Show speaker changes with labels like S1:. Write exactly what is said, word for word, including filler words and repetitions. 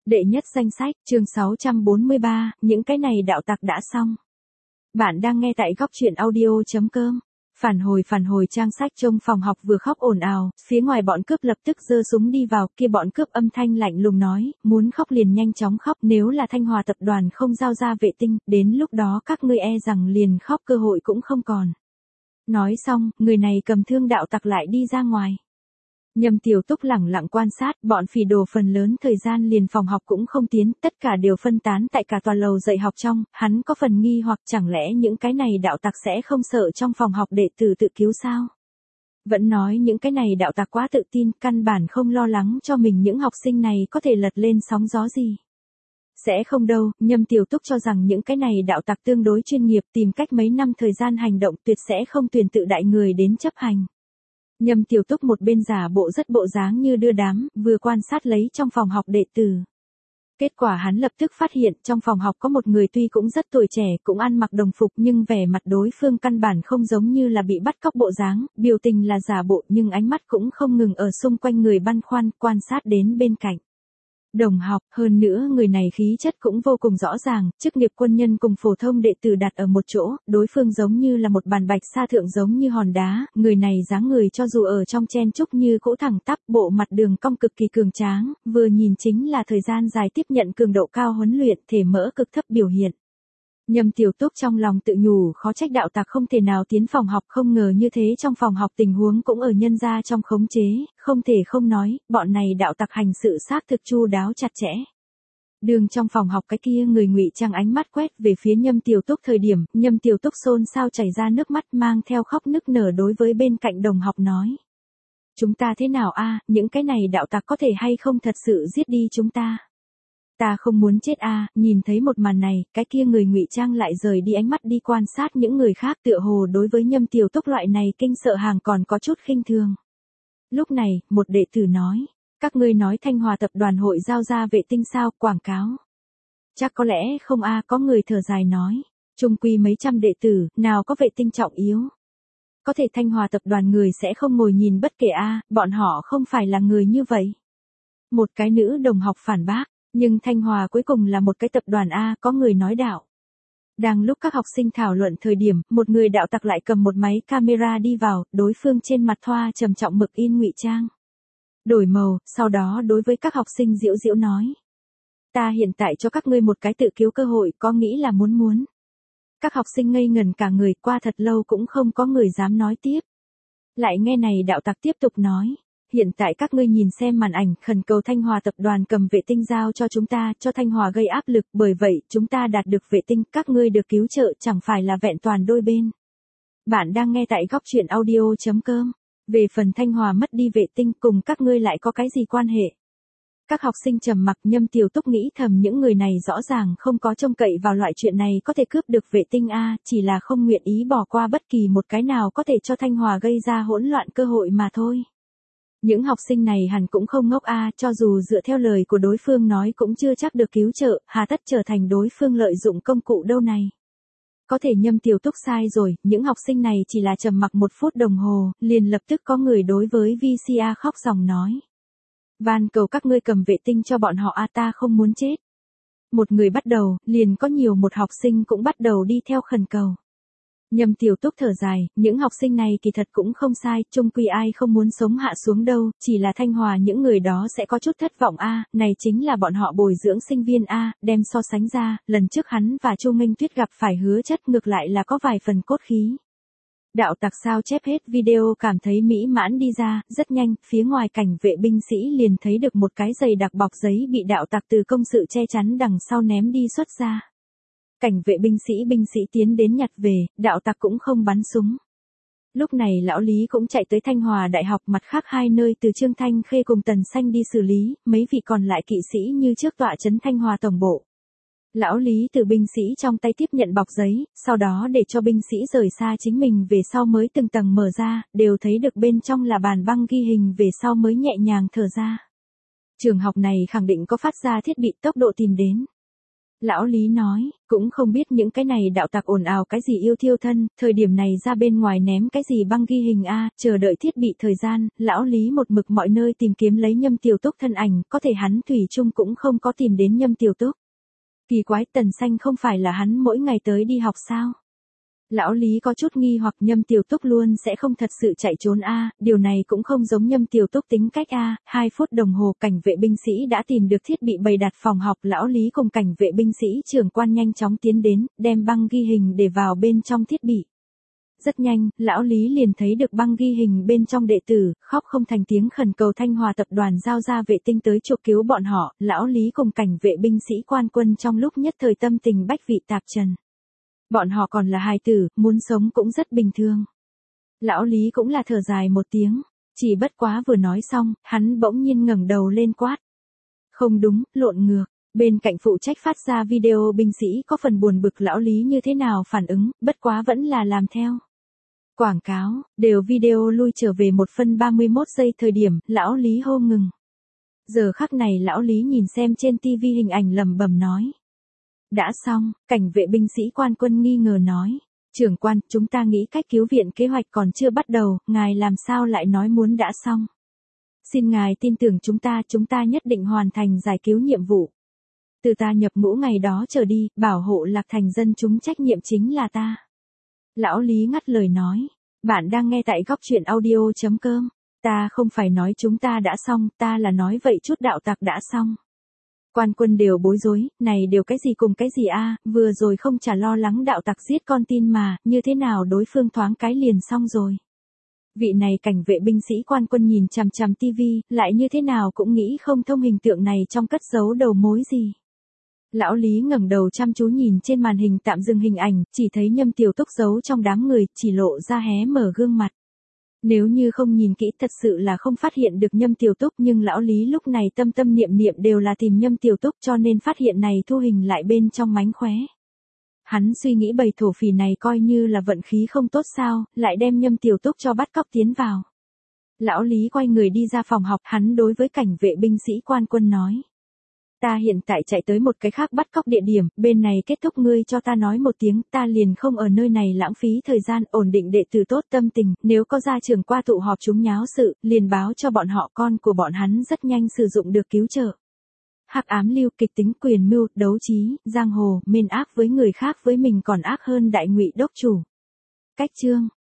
S1: Đệ nhất danh sách, chương sáu trăm bốn mươi ba, những cái này đạo tặc đã xong. Bạn đang nghe tại góc truyện audio.com. Phản hồi phản hồi trang sách trong phòng học vừa khóc ồn ào, phía ngoài bọn cướp lập tức giơ súng đi vào, kia bọn cướp âm thanh lạnh lùng nói, muốn khóc liền nhanh chóng khóc, nếu là Thanh Hòa tập đoàn không giao ra vệ tinh, đến lúc đó các ngươi e rằng liền khóc cơ hội cũng không còn. Nói xong, người này cầm thương đạo tặc lại đi ra ngoài. Nhâm Tiểu Túc lẳng lặng quan sát, bọn phỉ đồ phần lớn thời gian liền phòng học cũng không tiến, tất cả đều phân tán tại cả tòa lầu dạy học trong, hắn có phần nghi hoặc chẳng lẽ những cái này đạo tặc sẽ không sợ trong phòng học đệ tử tự cứu sao? Vẫn nói những cái này đạo tặc quá tự tin, căn bản không lo lắng cho mình những học sinh này có thể lật lên sóng gió gì. Sẽ không đâu, Nhâm Tiểu Túc cho rằng những cái này đạo tặc tương đối chuyên nghiệp, tìm cách mấy năm thời gian hành động tuyệt sẽ không tuyển tự đại người đến chấp hành. Nhâm Tiểu Túc một bên giả bộ rất bộ dáng như đưa đám, vừa quan sát lấy trong phòng học đệ tử. Kết quả hắn lập tức phát hiện trong phòng học có một người tuy cũng rất tuổi trẻ, cũng ăn mặc đồng phục nhưng vẻ mặt đối phương căn bản không giống như là bị bắt cóc bộ dáng, biểu tình là giả bộ nhưng ánh mắt cũng không ngừng ở xung quanh người băn khoăn, quan sát đến bên cạnh. Đồng học, hơn nữa người này khí chất cũng vô cùng rõ ràng, chức nghiệp quân nhân cùng phổ thông đệ tử đặt ở một chỗ, đối phương giống như là một bàn bạch sa thượng giống như hòn đá, người này dáng người cho dù ở trong chen chúc như cỗ thẳng tắp, bộ mặt đường cong cực kỳ cường tráng, vừa nhìn chính là thời gian dài tiếp nhận cường độ cao huấn luyện, thể mỡ cực thấp biểu hiện. Nhâm Tiểu Túc trong lòng tự nhủ khó trách đạo tặc không thể nào tiến phòng học, không ngờ như thế trong phòng học tình huống cũng ở nhân ra trong khống chế, không thể không nói, bọn này đạo tặc hành sự xác thực chu đáo chặt chẽ. Đường trong phòng học cái kia người ngụy trang ánh mắt quét về phía Nhâm Tiểu Túc thời điểm, Nhâm Tiểu Túc xôn xao chảy ra nước mắt mang theo khóc nức nở đối với bên cạnh đồng học nói. Chúng ta thế nào a, những cái này đạo tặc có thể hay không thật sự giết đi chúng ta? Ta không muốn chết a, à, nhìn thấy một màn này, cái kia người ngụy trang lại rời đi ánh mắt đi quan sát những người khác tựa hồ đối với Nhâm Tiểu Túc loại này kinh sợ hàng còn có chút khinh thường. Lúc này, một đệ tử nói, các ngươi nói Thanh Hòa tập đoàn hội giao ra vệ tinh sao, quảng cáo. Chắc có lẽ không a, à, có người thở dài nói, chung quy mấy trăm đệ tử, nào có vệ tinh trọng yếu. Có thể Thanh Hòa tập đoàn người sẽ không ngồi nhìn bất kể a, à, bọn họ không phải là người như vậy. Một cái nữ đồng học phản bác. Nhưng Thanh Hòa cuối cùng là một cái tập đoàn A, có người nói đạo. Đang lúc các học sinh thảo luận thời điểm, một người đạo tặc lại cầm một máy camera đi vào, đối phương trên mặt thoa trầm trọng mực in ngụy trang. Đổi màu, sau đó đối với các học sinh giễu giễu nói. Ta hiện tại cho các ngươi một cái tự cứu cơ hội, có nghĩ là muốn muốn. Các học sinh ngây ngần cả người, qua thật lâu cũng không có người dám nói tiếp. Lại nghe này đạo tặc tiếp tục nói. Hiện tại các ngươi nhìn xem màn ảnh, khẩn cầu Thanh Hòa tập đoàn cầm vệ tinh giao cho chúng ta, cho Thanh Hòa gây áp lực, bởi vậy, chúng ta đạt được vệ tinh, các ngươi được cứu trợ, chẳng phải là vẹn toàn đôi bên. Bạn đang nghe tại góc truyện audio.com. Về phần Thanh Hòa mất đi vệ tinh cùng các ngươi lại có cái gì quan hệ? Các học sinh trầm mặc. Nhâm Tiểu Túc nghĩ thầm những người này rõ ràng không có trông cậy vào loại chuyện này có thể cướp được vệ tinh a, chỉ là không nguyện ý bỏ qua bất kỳ một cái nào có thể cho Thanh Hòa gây ra hỗn loạn cơ hội mà thôi. Những học sinh này hẳn cũng không ngốc a, à, cho dù dựa theo lời của đối phương nói cũng chưa chắc được cứu trợ, hà tất trở thành đối phương lợi dụng công cụ đâu này. Có thể Nhâm Tiểu Túc sai rồi, những học sinh này chỉ là trầm mặc một phút đồng hồ, liền lập tức có người đối với vê xê a khóc ròng nói. Van cầu các ngươi cầm vệ tinh cho bọn họ a, ta không muốn chết. Một người bắt đầu, liền có nhiều một học sinh cũng bắt đầu đi theo khẩn cầu. Nhâm Tiểu Túc thở dài, những học sinh này kỳ thật cũng không sai, chung quy ai không muốn sống hạ xuống đâu, chỉ là Thanh Hòa những người đó sẽ có chút thất vọng a, à, này chính là bọn họ bồi dưỡng sinh viên a, à, đem so sánh ra, lần trước hắn và Chu Minh Tuyết gặp phải hứa chất ngược lại là có vài phần cốt khí. Đạo tặc sao chép hết video cảm thấy mỹ mãn đi ra, rất nhanh, phía ngoài cảnh vệ binh sĩ liền thấy được một cái giày đặc bọc giấy bị đạo tặc từ công sự che chắn đằng sau ném đi xuất ra. Cảnh vệ binh sĩ binh sĩ tiến đến nhặt về, đạo tặc cũng không bắn súng. Lúc này lão Lý cũng chạy tới Thanh Hòa Đại học, mặt khác hai nơi từ Trương Thanh Khê cùng Tần Xanh đi xử lý, mấy vị còn lại kỵ sĩ như trước tọa trấn Thanh Hòa tổng bộ. Lão Lý từ binh sĩ trong tay tiếp nhận bọc giấy, sau đó để cho binh sĩ rời xa chính mình về sau mới từng tầng mở ra, đều thấy được bên trong là bàn băng ghi hình, về sau mới nhẹ nhàng thở ra. Trường học này khẳng định có phát ra thiết bị tốc độ tìm đến. Lão Lý nói, cũng không biết những cái này đạo tặc ồn ào cái gì yêu thiêu thân, thời điểm này ra bên ngoài ném cái gì băng ghi hình a, chờ đợi thiết bị thời gian, lão Lý một mực mọi nơi tìm kiếm lấy Nhâm Tiểu Túc thân ảnh, có thể hắn thủy chung cũng không có tìm đến Nhâm Tiểu Túc. Kỳ quái, Tần Xanh không phải là hắn mỗi ngày tới đi học sao? Lão Lý có chút nghi hoặc Nhâm Tiểu Túc luôn sẽ không thật sự chạy trốn a, điều này cũng không giống Nhâm Tiểu Túc tính cách a. Hai phút đồng hồ cảnh vệ binh sĩ đã tìm được thiết bị bày đặt phòng học, lão Lý cùng cảnh vệ binh sĩ trưởng quan nhanh chóng tiến đến, đem băng ghi hình để vào bên trong thiết bị. Rất nhanh, lão Lý liền thấy được băng ghi hình bên trong đệ tử, khóc không thành tiếng khẩn cầu Thanh Hòa tập đoàn giao ra vệ tinh tới chụp cứu bọn họ, lão Lý cùng cảnh vệ binh sĩ quan quân trong lúc nhất thời tâm tình bách vị tạp trần. Bọn họ còn là hài tử, muốn sống cũng rất bình thường. Lão Lý cũng là thở dài một tiếng, chỉ bất quá vừa nói xong, hắn bỗng nhiên ngẩng đầu lên quát. Không đúng, lộn ngược. Bên cạnh phụ trách phát ra video binh sĩ có phần buồn bực lão Lý như thế nào phản ứng, bất quá vẫn là làm theo. Quảng cáo, đều video lui trở về một phân ba mươi mốt giây thời điểm, lão Lý hô ngừng. Giờ khắc này lão Lý nhìn xem trên tivi hình ảnh lẩm bẩm nói. Đã xong, cảnh vệ binh sĩ quan quân nghi ngờ nói. Trưởng quan, chúng ta nghĩ cách cứu viện kế hoạch còn chưa bắt đầu, ngài làm sao lại nói muốn đã xong. Xin ngài tin tưởng chúng ta, chúng ta nhất định hoàn thành giải cứu nhiệm vụ. Từ ta nhập ngũ ngày đó trở đi, bảo hộ Lạc Thành dân chúng trách nhiệm chính là ta. Lão Lý ngắt lời nói. Bạn đang nghe tại góc truyện audio chấm com. Ta không phải nói chúng ta đã xong, ta là nói vậy chút đạo tặc đã xong. Quan quân đều bối rối, này đều cái gì cùng cái gì a, vừa rồi không chả lo lắng đạo tặc giết con tin mà, như thế nào đối phương thoáng cái liền xong rồi. Vị này cảnh vệ binh sĩ quan quân nhìn chằm chằm tivi, lại như thế nào cũng nghĩ không thông hình tượng này trong cất giấu đầu mối gì. Lão Lý ngẩng đầu chăm chú nhìn trên màn hình tạm dừng hình ảnh, chỉ thấy Nhâm Tiểu Túc giấu trong đám người, chỉ lộ ra hé mở gương mặt. Nếu như không nhìn kỹ thật sự là không phát hiện được Nhâm Tiểu Túc, nhưng lão Lý lúc này tâm tâm niệm niệm đều là tìm Nhâm Tiểu Túc, cho nên phát hiện này thu hình lại bên trong mánh khóe. Hắn suy nghĩ bầy thổ phỉ này coi như là vận khí không tốt sao, lại đem Nhâm Tiểu Túc cho bắt cóc tiến vào. Lão Lý quay người đi ra phòng học, hắn đối với cảnh vệ binh sĩ quan quân nói. Ta hiện tại chạy tới một cái khác bắt cóc địa điểm, bên này kết thúc ngươi cho ta nói một tiếng, ta liền không ở nơi này lãng phí thời gian, ổn định đệ tử tốt tâm tình, nếu có gia trưởng qua tụ họp chúng nháo sự, liền báo cho bọn họ, con của bọn hắn rất nhanh sử dụng được cứu trợ. Hắc ám lưu, kịch tính, quyền mưu, đấu trí, giang hồ, mên ác với người khác với mình còn ác hơn đại ngụy đốc chủ. Cách chương